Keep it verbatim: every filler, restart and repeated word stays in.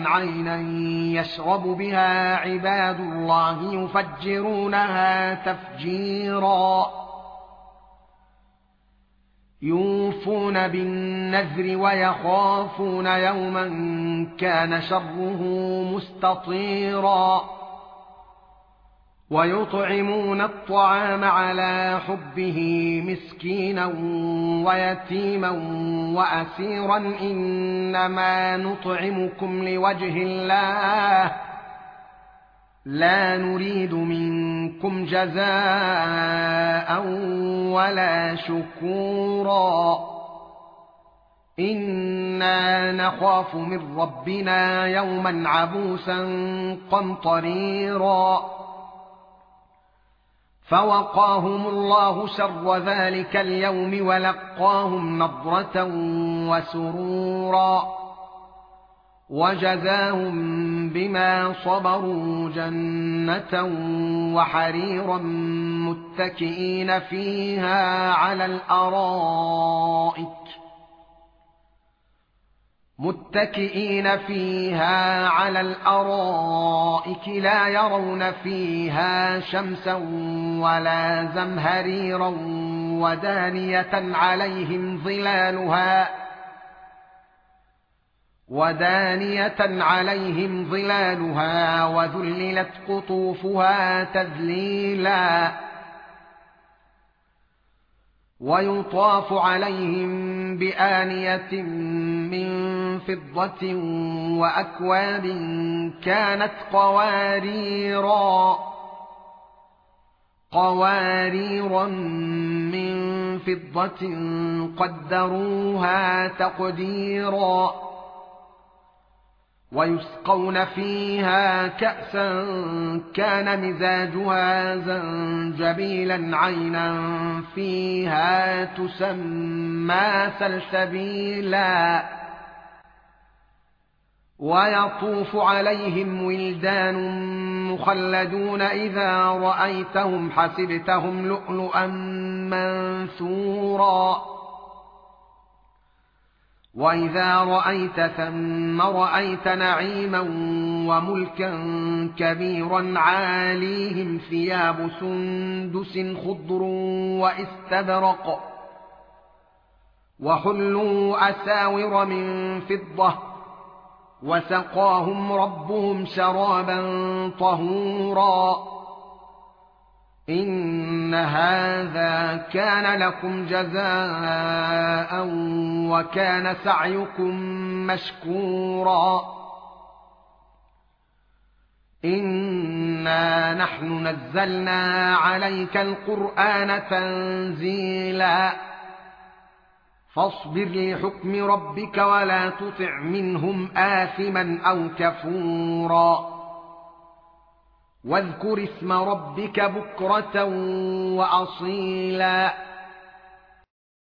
عينا يشرب بها عباد الله يفجرونها تفجيرا يوفون بالنذر ويخافون يوما كان شره مستطيرا ويطعمون الطعام على حبه مسكينا ويتيما وأسيرا إنما نطعمكم لوجه الله لا نريد منكم جزاء ولا شكورا إنا نخاف من ربنا يوما عبوسا قمطريرا فوقاهم الله شر ذلك اليوم ولقاهم نضرة وسرورا وجزاهم بما صبروا جنة وحريرا متكئين فيها على الأرائك متكئين فيها على الأرائك لا يرون فيها شمسا ولا زمهريرا ودانية عليهم ظلالها ودانية عليهم ظلالها وذللت قطوفها تذليلا ويطاف عليهم بآنية من فضة وأكواب كانت قواريرا قواريرا من فضة قدروها تقديرا ويسقون فيها كأسا كان مزاجها زنجبيلا عينا فيها تسمى سلسبيلا ويطوف عليهم ولدان مخلدون إذا رأيتهم حسبتهم لؤلؤا منثورا وإذا رأيت ثم رأيت نعيما وملكا كبيرا عاليهم ثياب سندس خضر واستبرق وحلوا أساور من فضة وسقاهم ربهم شرابا طهورا إن هذا كان لكم جزاء وكان سعيكم مشكورا إنا نحن نزلنا عليك القرآن تنزيلا فاصبر لحكم ربك ولا تطع منهم آثما أو كفورا واذكر اسم ربك بكرة وأصيلا